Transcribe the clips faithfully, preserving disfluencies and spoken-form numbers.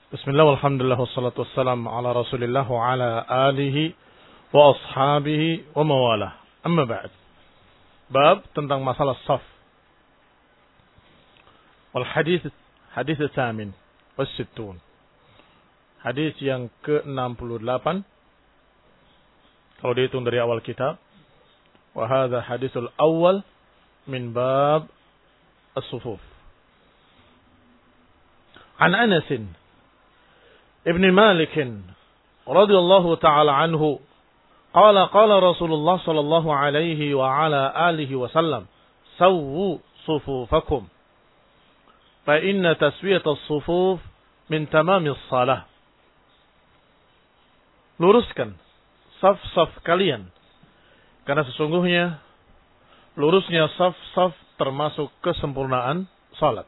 Bismillah, walhamdulillah, wassalatu wassalamu ala rasulillah wa ala alihi wa ashabihi wa mawalah. Amma ba'd. Bab tentang masalah saf. Wal hadith, hadith tsamin was sittun. Hadis yang ke enam puluh delapan kalau dihitung dari awal kitab. Wa hadha hadithul awal min bab as-sufuf. An Anas Ibn Malik radhiyallahu ta'ala anhu qala qala Rasulullah sallallahu alaihi wa ala alihi wasallam sawwu sufufakum fa inna taswiyata as-sufuf min tamamis salah. Luruskan saf-saf kalian karena sesungguhnya lurusnya saf-saf termasuk kesempurnaan salat.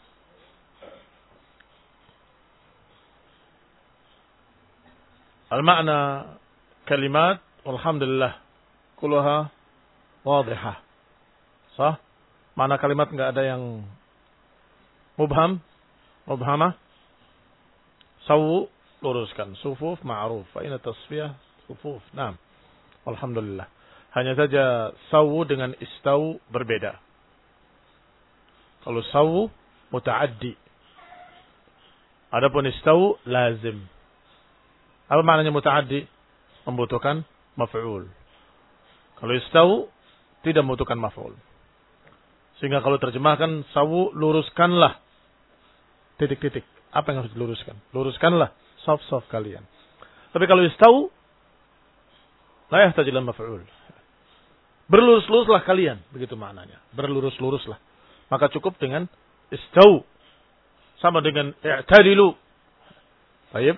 Al-makna kalimat alhamdulillah kulluha wadihah. Sah? Makna kalimat enggak ada yang mubham, mubhamah. Sawu luruskan, sufuf ma'ruf, fa inna tasfiyah sufuf. Naam. Alhamdulillah. Hanya saja sawu dengan istau berbeda. Kalau sawu muta'addi. Adapun istau lazim. Apa maknanya muta'addi? Membutuhkan maf'ul. Kalau istau tidak membutuhkan maf'ul. Sehingga kalau terjemahkan sawu luruskanlah. Titik-titik. Apa yang harus diluruskan? Luruskanlah saf-saf kalian. Tapi kalau istau la yahtaju ila maf'ul. Berlurus-luruslah kalian, begitu maknanya. Berlurus-luruslah. Maka cukup dengan istau sama dengan i'tadilu. Baik.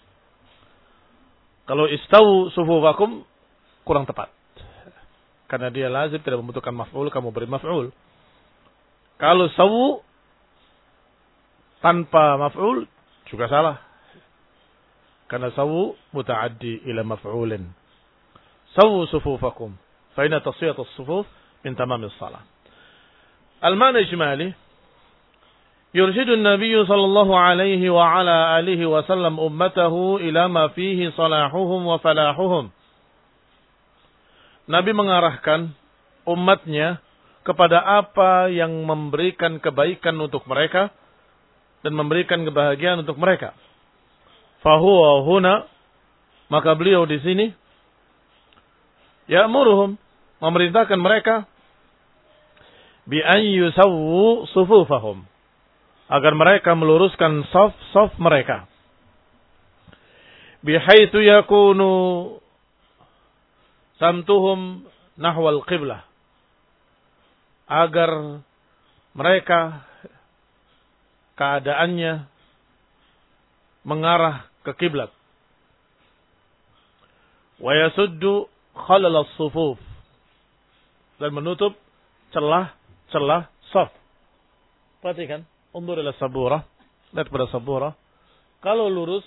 Kalau istau sufufakum kurang tepat. Karena dia lazim tidak membutuhkan maf'ul, kamu beri maf'ul. Kalau sawu tanpa maf'ul juga salah. Karena sawu muta'addi ila maf'ulin. Sawu sufufakum fa inna tasfiyat as-sufuf min tamamis salah. Al-ma'na ijmali يرشد النبي صلى الله عليه وعلى آله وسلم أمته إلى ما فيه صلاحهم وفلاحهم. Nabi mengarahkan umatnya kepada apa yang memberikan kebaikan untuk mereka dan memberikan kebahagiaan untuk mereka. Fahuwa huna, maka beliau di sini ya'muruhum, memerintahkan mereka bi an yusawwu sufufahum, agar mereka meluruskan saf-saf mereka. Bihaitsu yakunu samtuhum nahwal qiblah. Agar mereka keadaannya mengarah ke kiblat. Wa yasuddu khalal as-sufuf, dan menutup celah-celah saf. Perhatikan. Undur ila sabura. Lihat pada sabura. Kalau lurus,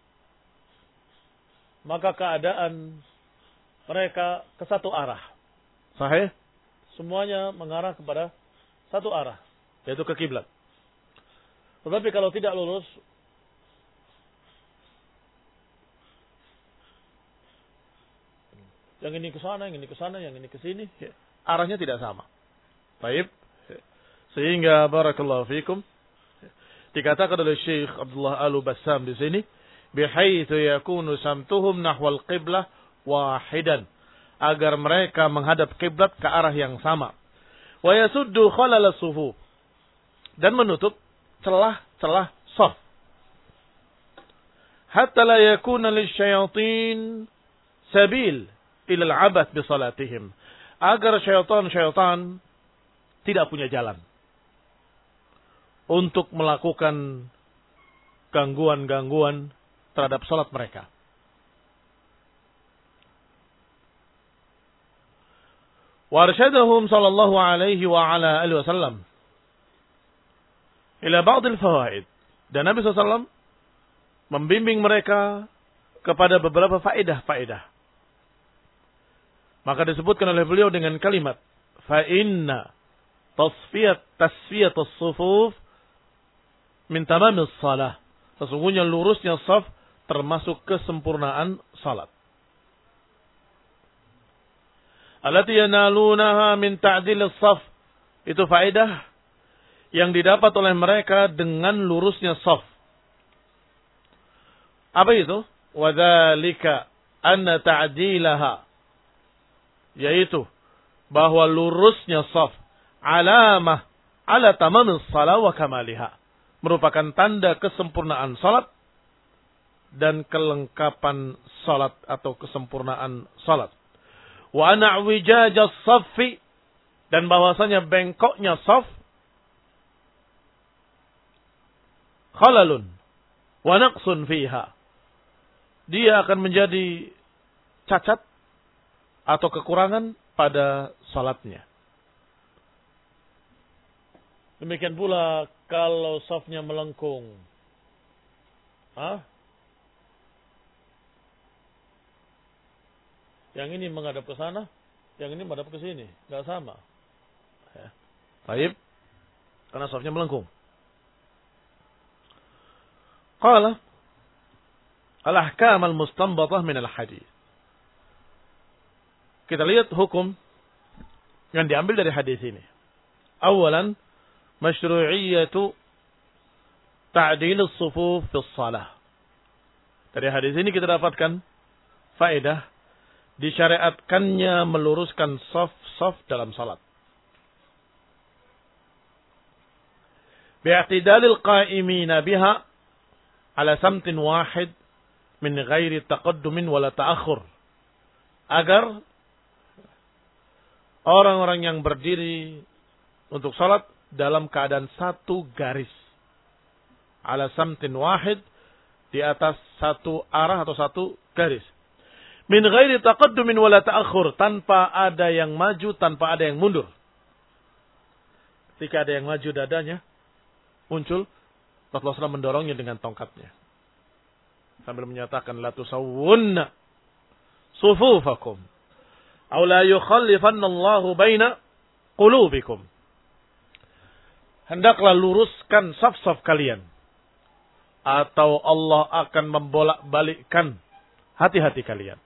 maka keadaan mereka ke satu arah. Sahih? Semuanya mengarah kepada satu arah, yaitu ke kiblat. Tetapi kalau tidak lurus, yang ini ke sana, yang ini ke sana, yang ini ke sini, arahnya tidak sama. Baik. Sehingga barakallahu fikum, dikatakan oleh Syekh Abdullah Al-Bassam di sini, bihaitsu yakunu samtuhum nahwal qiblah wahidan, agar mereka menghadap kiblat ke arah yang sama. Wa yasuddu khalal as-sufuf, dan menutup celah-celah shaf. Hatta la yakuna lisyayatin sabil ila al-'abath bi salatihim, agar syaitan-syaitan tidak punya jalan untuk melakukan gangguan-gangguan terhadap salat mereka. Warsyadahum sallallahu alaihi wa ala alihi wasallam ila ba'd al-fawaid. Dan Nabi sallallahu alaihi wasallam membimbing mereka kepada beberapa faedah-faedah. Maka disebutkan oleh beliau dengan kalimat fa inna tasfiyat tasfiyat as-sufuf min tamamis salah. Sesungguhnya lurusnya saf termasuk kesempurnaan salat. Allati yanalunaha min ta'dil as-saf. Itu faedah yang didapat oleh mereka dengan lurusnya saf. Apa itu? Wa dzalika anna ta'dilaha, yaitu bahwa lurusnya saf alamah ala tamamis shalah wa kamaliha, merupakan tanda kesempurnaan salat dan kelengkapan salat atau kesempurnaan salat. Wa ana wijaj as-saffi, dan bahwasanya bengkoknya saf khalalun wa naqsun fiha, dia akan menjadi cacat atau kekurangan pada salatnya. Demikian pula kalau safnya melengkung. Hah? Yang ini menghadap ke sana, yang ini menghadap ke sini, enggak sama. Ya. Baik. Karena safnya melengkung. Qala al-ahkam al-mustanbatah min al-hadis. Kita lihat hukum yang diambil dari hadis ini. Awalan, masyru'iyyatu ta'dil as-sufuf fi shalah. Dari hadis ini kita dapatkan faedah disyariatkannya meluruskan saf-saf dalam salat. Bi'tidalil qa'imina biha ala samtin wahid min ghairi taqaddumin wala ta'akhur. Agar orang-orang yang berdiri untuk salat dalam keadaan satu garis. Ala samtin wahid, di atas satu arah atau satu garis. Min ghairi taqaddumin wala ta'akhur, tanpa ada yang maju, tanpa ada yang mundur. Ketika ada yang maju dadanya, muncul, Rasulullah shallallahu alaihi wasallam mendorongnya dengan tongkatnya. Sambil menyatakan, la tusawwunna sufufakum, aw la yukhallifannallahu baina qulubikum. Hendaklah luruskan saf-saf kalian, atau Allah akan membolak-balikkan hati-hati kalian.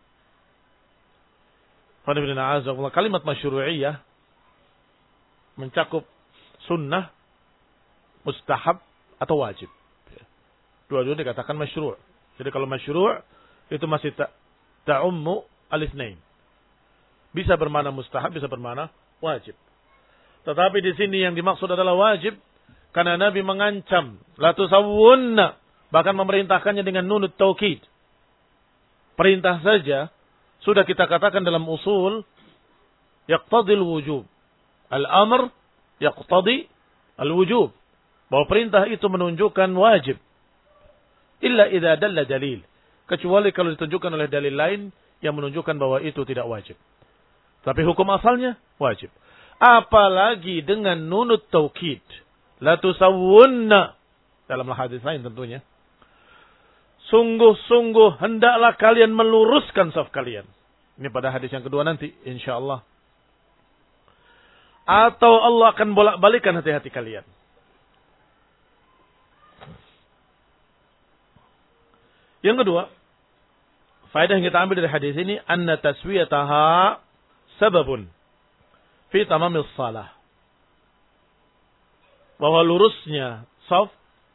Kalimat masyru'iyah mencakup sunnah, mustahab, atau wajib. Dua-duanya dikatakan masyru'. Jadi kalau masyru' itu masih ta'ummu al-itsnain. Bisa bermakna mustahab, bisa bermakna wajib. Tetapi di sini yang dimaksud adalah wajib, karena Nabi mengancam la tusawwunna, bahkan memerintahkannya dengan nunut taukid. Perintah saja sudah kita katakan dalam usul yaqtadil wujub. Al-amr yaqtadi al-wujub. Bahwa perintah itu menunjukkan wajib. Illa idza dalla dalil. Kecuali kalau ditunjukkan oleh dalil lain yang menunjukkan bahwa itu tidak wajib. Tapi hukum asalnya wajib. Apalagi dengan nunut taukid. La tusawwunna. Dalam hadis lain tentunya. Sungguh-sungguh hendaklah kalian meluruskan saf kalian. Ini pada hadis yang kedua nanti, insyaallah. Atau Allah akan bolak-balikan hati-hati kalian. Yang kedua, faedah yang kita ambil dari hadis ini, anna taswiyataha sababun fi tamamil shalah. Bahwa lurusnya saf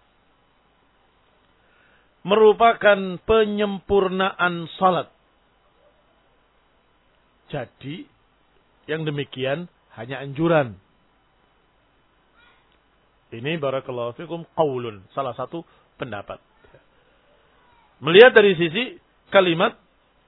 merupakan penyempurnaan salat. Jadi, yang demikian hanya anjuran. Ini barakallahu fikum qaulun, salah satu pendapat. Melihat dari sisi kalimat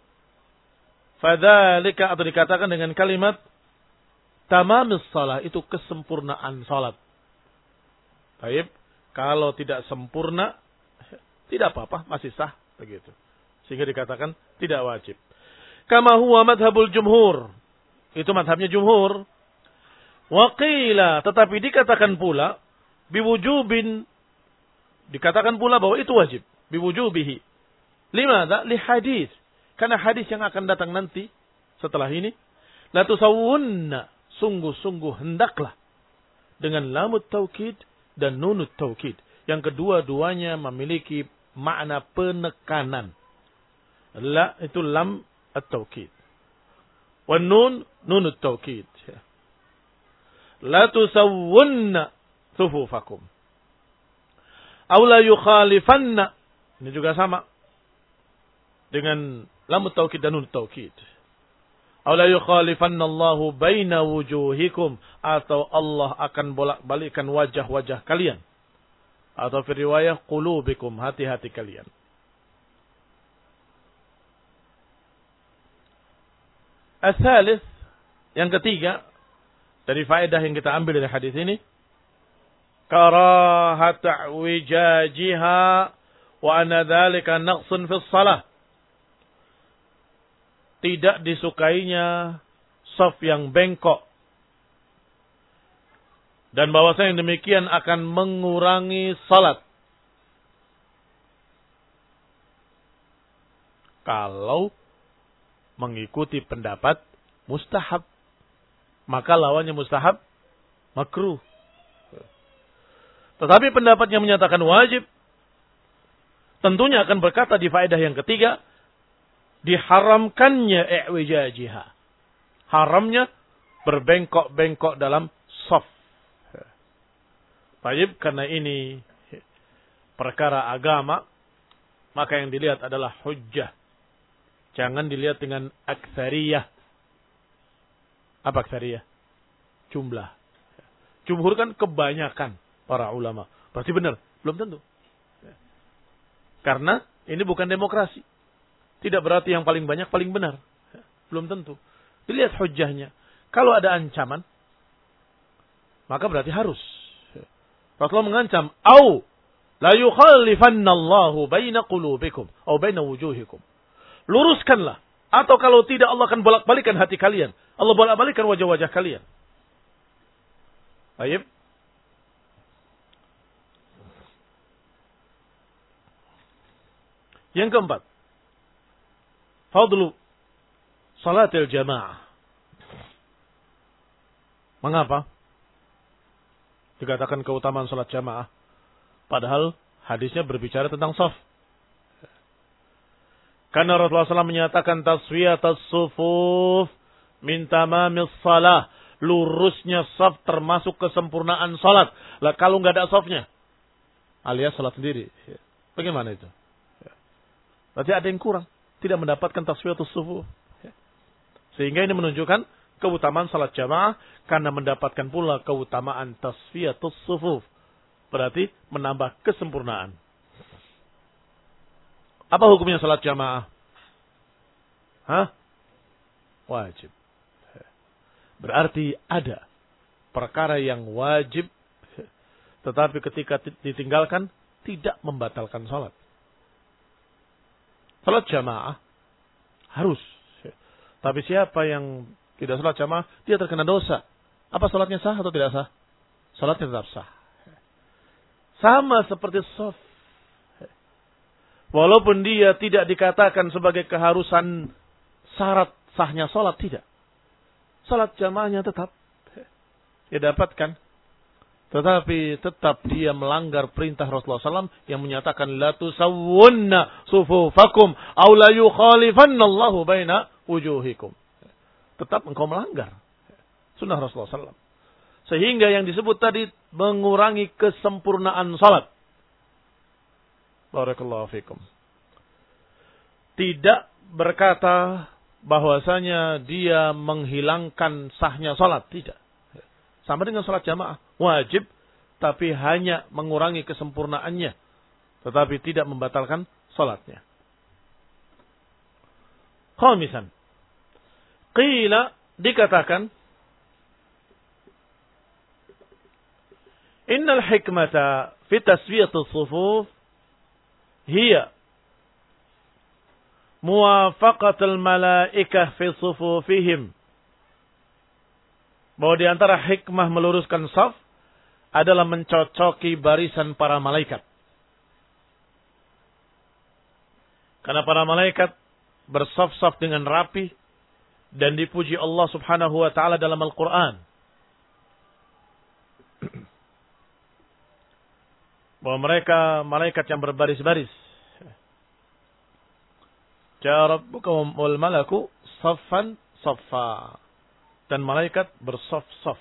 fadzalika, atau dikatakan dengan kalimat tamamis shalah, itu kesempurnaan salat. Baik, kalau tidak sempurna tidak apa-apa, masih sah begitu. Sehingga dikatakan tidak wajib. Kama huwa madhabul jumhur. Itu madhabnya jumhur. Wa qila, tetapi dikatakan pula biwujubin, dikatakan pula bahwa itu wajib. Biwujubihi. Limadha? Li hadis. Karena hadis yang akan datang nanti setelah ini, la tusawwunna, sungguh-sungguh hendaklah, dengan lamut taukid dan nunut taukid. Yang kedua-duanya memiliki makna penekanan. La itu lam at-taukid. Wan nun nun at-taukid. La tusawwunna sufufakum. Aw la yukhalifanna. Ini juga sama dengan lam at-taukid dan nun at-taukid. Aw la yukhalifanna Allahu baina wujuhikum, atau Allah akan bolak-balikkan wajah-wajah kalian. Atau fi riwayah qulubikum, hati-hati kalian. As-salis, yang ketiga dari faedah yang kita ambil dari hadis ini, karahat wijajiha wa anna dzalika naqsun fi shalah. Tidak disukainya shaf yang bengkok, dan bahwasanya yang demikian akan mengurangi salat. Kalau mengikuti pendapat mustahab, maka lawannya mustahab makruh. Tetapi pendapat yang menyatakan wajib tentunya akan berkata di faedah yang ketiga, diharamkannya i'wijajiha. Haramnya berbengkok-bengkok dalam shaf. Baik, karena ini perkara agama, maka yang dilihat adalah hujjah. Jangan dilihat dengan aktsariyah. Apa aktsariyah? Jumlah. Jumhur kan kebanyakan para ulama. Berarti benar? Belum tentu. Karena ini bukan demokrasi. Tidak berarti yang paling banyak paling benar. Belum tentu. Dilihat hujjahnya. Kalau ada ancaman, maka berarti harus. Rasulullah mengancam, "Au la yukhallifanna Allahu baina qulubikum au baina wujuhikum." Luruskanlah, atau kalau tidak Allah akan bolak-balikan hati kalian. Allah bolak-balikan wajah-wajah kalian. Baik. Yang keempat, fadlu salatil jamaah. Mengapa dikatakan keutamaan salat jamaah? Padahal hadisnya berbicara tentang shaf. Karena Rasulullah shallallahu alaihi wasallam menyatakan taswiyatus sufuf min tamamis salah. Lurusnya shaf termasuk kesempurnaan salat. Lah kalau nggak ada shafnya, alias salat sendiri, bagaimana itu? Berarti ada yang kurang, tidak mendapatkan taswiyatus sufuf. Sehingga ini menunjukkan keutamaan salat jamaah karena mendapatkan pula keutamaan tasfiyatus sufuf. Berarti menambah kesempurnaan. Apa hukumnya salat jamaah? Hah? Wajib. Berarti ada perkara yang wajib, tetapi ketika ditinggalkan tidak membatalkan salat. Salat jamaah harus. Tapi siapa yang tidak salat jamaah, dia terkena dosa. Apa salatnya sah atau tidak sah? Salatnya tetap sah. Sama seperti shaf. Walaupun dia tidak dikatakan sebagai keharusan syarat sahnya salat, tidak. Salat jamaahnya tetap dia dapatkan. Tetapi tetap dia melanggar perintah Rasulullah shallallahu alaihi wasallam yang menyatakan la tusawwunna sufufakum aw la yukhalifanna Allahu baina wujuhikum. Tetap engkau melanggar sunnah Rasulullah shallallahu alaihi wasallam. Sehingga yang disebut tadi mengurangi kesempurnaan salat. Barakallahu fikum. Tidak berkata bahwasanya dia menghilangkan sahnya salat, tidak. Sama dengan salat jamaah, wajib tapi hanya mengurangi kesempurnaannya, tetapi tidak membatalkan salatnya. Khamisan, qila, dikatakan, innal hikmata fi taswiyatus sufuf hiya muwafaqatul malaikah fi sufufihim. Bahwa di antara hikmah meluruskan shaf adalah mencocoki barisan para malaikat. Karena para malaikat bersaf-saf dengan rapi dan dipuji Allah Subhanahu wa taala dalam Al-Qur'an. Bahwa mereka malaikat yang berbaris-baris. Ja'a rabbuka wal malaku saffan saffa. Dan malaikat bersaf-saf.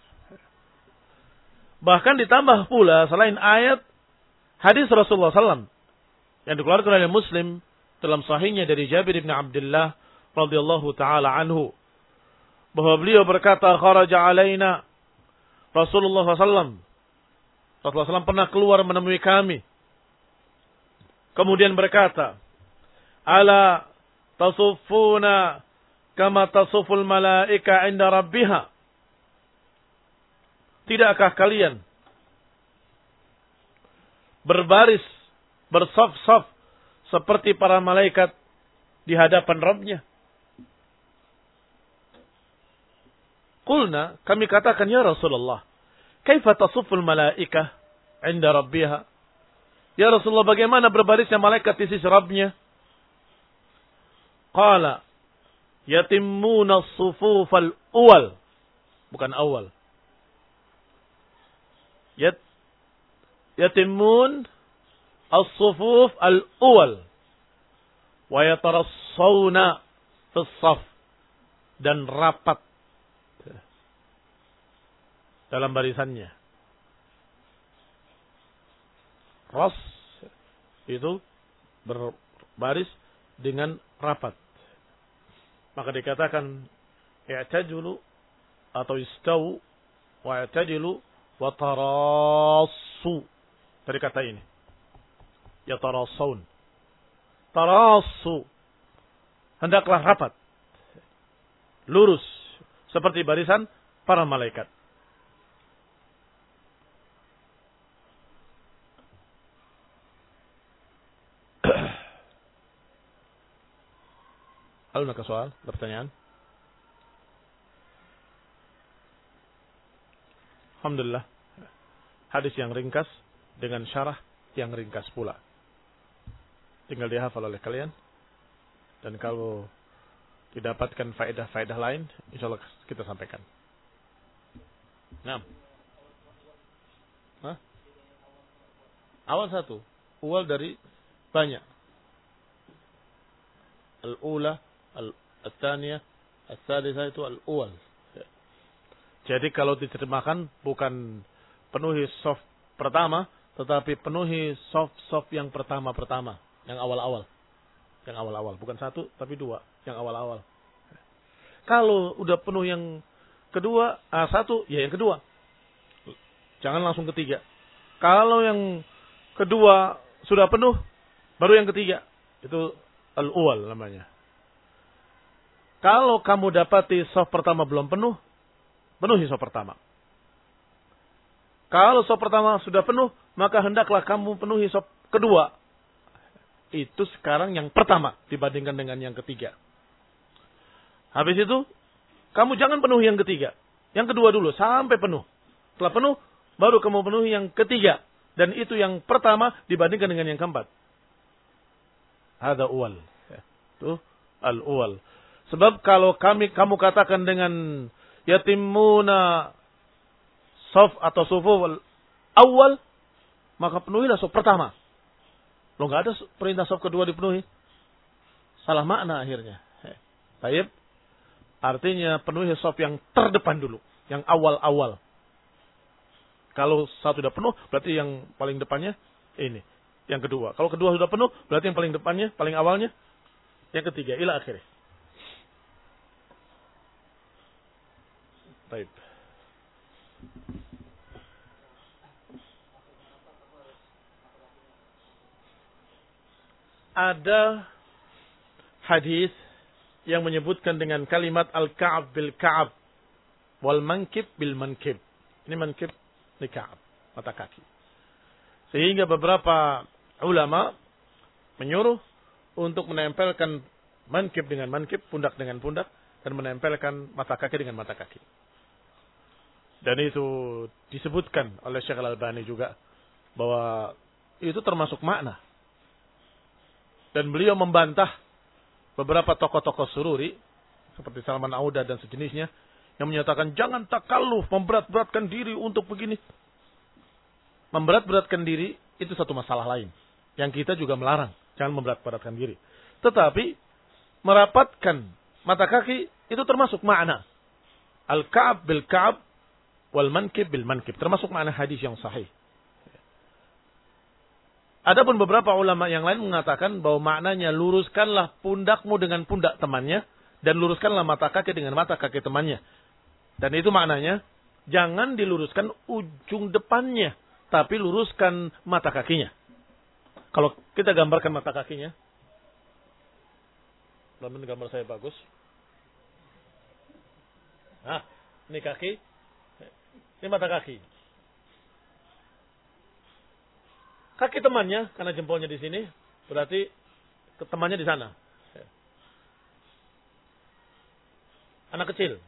Bahkan ditambah pula selain ayat hadis Rasulullah sallallahu alaihi wasallam yang dikeluarkan oleh Muslim dalam sahihnya dari Jabir bin Abdullah radhiyallahu taala anhu bahwa beliau berkata, kharaja alaina Rasulullah sallallahu alaihi wasallam. Rasulullah sallallahu alaihi wasallam pernah keluar menemui kami. Kemudian berkata, ala tasuffuna kama tasuful malaika inda rabbiha. Tidakkah kalian berbaris, bersaf-saf seperti para malaikat di hadapan Rabbnya? Qulna, kami katakan, ya Rasulullah, kaifa tasuful malaika inda rabbiha? Ya Rasulullah, bagaimana berbarisnya malaikat di sisi Rabbnya? Qala, yatimmuna as-sufufal awal, bukan awal. Yat yatimmun as-sufuf al-awal wa yatarassawna fis-saf, dan rapat dalam barisannya. Ras itu berbaris dengan rapat. Maka dikatakan i'tadilu atau istawu wa i'tadilu wa tarassu. Dari kata ini. Ya tarassaun. Tarassu. Hendaklah rapat. Lurus. Seperti barisan para malaikat. Ada soal, pertanyaan? Alhamdulillah. Hadis yang ringkas dengan syarah yang ringkas pula. Tinggal dihafal oleh kalian. Dan kalau didapatkan faedah-faedah lain, insyaallah kita sampaikan. Nah. Hah? Awal satu. Awal dari banyak. Al-ula, al-tsaniyah, al-tsalitsah itu al-awal. Jadi kalau diterjemahkan bukan penuhi soft pertama, tetapi penuhi soft-soft yang pertama-pertama, yang awal-awal. Yang awal-awal, bukan satu tapi dua, yang awal-awal. Kalau udah penuh yang kedua, ah, satu, ya yang kedua. Jangan langsung ketiga. Kalau yang kedua sudah penuh, baru yang ketiga. Itu al-awal namanya. Kalau kamu dapati soft pertama belum penuh, penuhi soft pertama. Kalau soft pertama sudah penuh, maka hendaklah kamu penuhi soft kedua. Itu sekarang yang pertama dibandingkan dengan yang ketiga. Habis itu, kamu jangan penuhi yang ketiga. Yang kedua dulu, sampai penuh. Setelah penuh, baru kamu penuhi yang ketiga. Dan itu yang pertama dibandingkan dengan yang keempat. Hada uwal. Itu al-uwal. Sebab kalau kami kamu katakan dengan yatimuna sof atau sufuf awal, maka penuhilah sof pertama. Lo nggak ada perintah sof kedua dipenuhi. Salah makna akhirnya. Baik. Artinya penuhi sof yang terdepan dulu, yang awal-awal. Kalau satu sudah penuh, berarti yang paling depannya ini, yang kedua. Kalau kedua sudah penuh, berarti yang paling depannya, paling awalnya, yang ketiga, ila akhirnya. Baik. Ada hadis yang menyebutkan dengan kalimat al-ka'ab bil ka'ab wal mankib bil mankib. Ini mankib di ka'ab, mata kaki. Sehingga beberapa ulama menyuruh untuk menempelkan mankib dengan mankib, pundak dengan pundak, dan menempelkan mata kaki dengan mata kaki. Dan itu disebutkan oleh Syekh Al-Albani juga bahwa itu termasuk makna. Dan beliau membantah beberapa tokoh-tokoh sururi seperti Salman Auda dan sejenisnya yang menyatakan jangan takalluf, memberat-beratkan diri untuk begini. Memberat-beratkan diri itu satu masalah lain yang kita juga melarang, jangan memberat-beratkan diri. Tetapi merapatkan mata kaki itu termasuk makna al-ka'ab bil ka'ab wal mankib bil mankib, termasuk makna hadis yang sahih. Adapun beberapa ulama yang lain mengatakan bahwa maknanya luruskanlah pundakmu dengan pundak temannya dan luruskanlah mata kaki dengan mata kaki temannya. Dan itu maknanya jangan diluruskan ujung depannya, tapi luruskan mata kakinya. Kalau kita gambarkan mata kakinya, namun gambar saya bagus. Nah, ini kaki, ini mata kaki. Kaki temannya, karena jempolnya di sini, berarti temannya di sana. Anak kecil.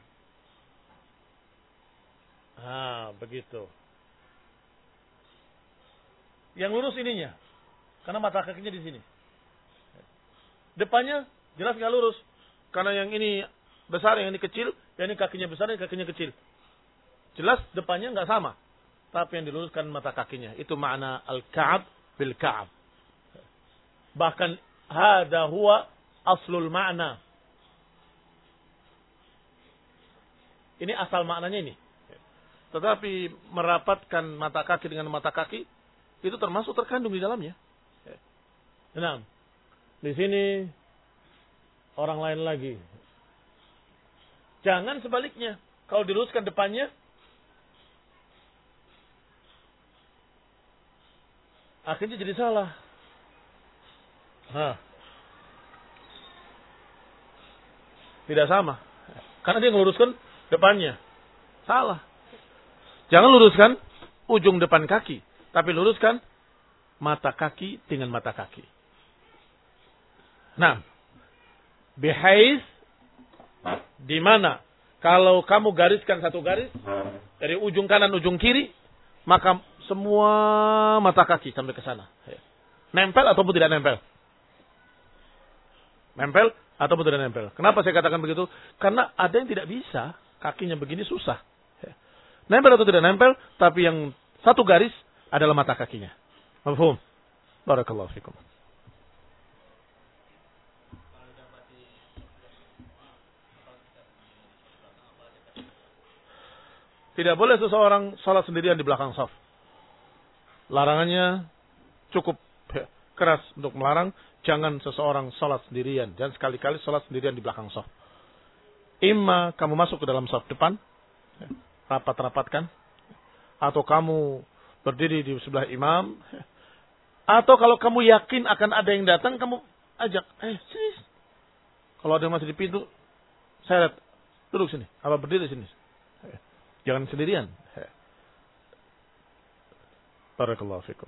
Ah, begitu. Yang lurus ininya, karena mata kakinya di sini. Depannya jelas nggak lurus, karena yang ini besar, yang ini kecil, yang ini kakinya besar, yang kakinya kecil. Jelas depannya nggak sama. Tapi yang diluruskan mata kakinya. Itu makna al-ka'ab bil ka'ab. Bahkan hada huwa aslul makna. Ini asal maknanya ini. Tetapi merapatkan mata kaki dengan mata kaki itu termasuk terkandung di dalamnya. Nah, di sini orang lain lagi. Jangan sebaliknya. Kalau diluruskan depannya, akhirnya jadi salah. Hah. Tidak sama. Karena dia ngeluruskan depannya. Salah. Jangan luruskan ujung depan kaki. Tapi luruskan mata kaki dengan mata kaki. Nah. Bihais. Di mana? Kalau kamu gariskan satu garis. Dari ujung kanan, ujung kiri. Maka semua mata kaki sampai ke sana. Nempel ataupun tidak nempel? Nempel ataupun tidak nempel. Kenapa saya katakan begitu? Karena ada yang tidak bisa. Kakinya begini susah. Nempel atau tidak nempel, tapi yang satu garis adalah mata kakinya. Mafhum? Barakallahu fikum. Tidak boleh seseorang salat sendirian di belakang shaf. Larangannya cukup keras untuk melarang. Jangan seseorang salat sendirian. Dan sekali-kali salat sendirian di belakang shaf. Imma kamu masuk ke dalam shaf depan. Rapat-rapatkan. Atau kamu berdiri di sebelah imam. Atau kalau kamu yakin akan ada yang datang, kamu ajak. Eh, sini. Kalau ada yang masih di pintu, saya lihat. Duduk sini. Apa berdiri sini. Jangan sendirian. Barakallahu fikum.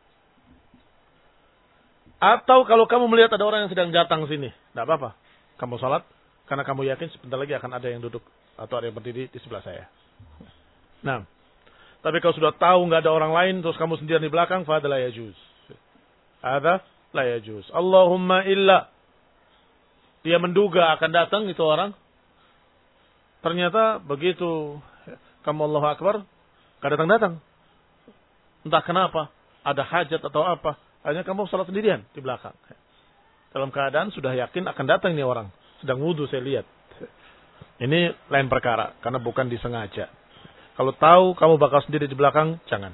Atau kalau kamu melihat ada orang yang sedang datang sini, tidak apa-apa. Kamu salat, karena kamu yakin sebentar lagi akan ada yang duduk atau ada yang berdiri di sebelah saya. Nah, tapi kalau sudah tahu nggak ada orang lain, terus kamu sendirian di belakang, fahada la yajuz. Ada la yajuz. Allahumma illa dia menduga akan datang itu orang. Ternyata begitu kamu Allahu Akbar, nggak datang-datang. Entah kenapa, ada hajat atau apa. Hanya kamu salat sendirian di belakang. Dalam keadaan sudah yakin akan datang ini orang. Sedang wudhu saya lihat. Ini lain perkara. Karena bukan disengaja. Kalau tahu kamu bakal sendiri di belakang, jangan.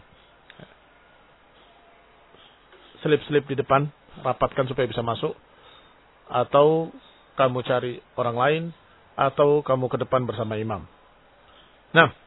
Selip-selip di depan. Rapatkan supaya bisa masuk. Atau kamu cari orang lain. Atau kamu ke depan bersama imam. Nah.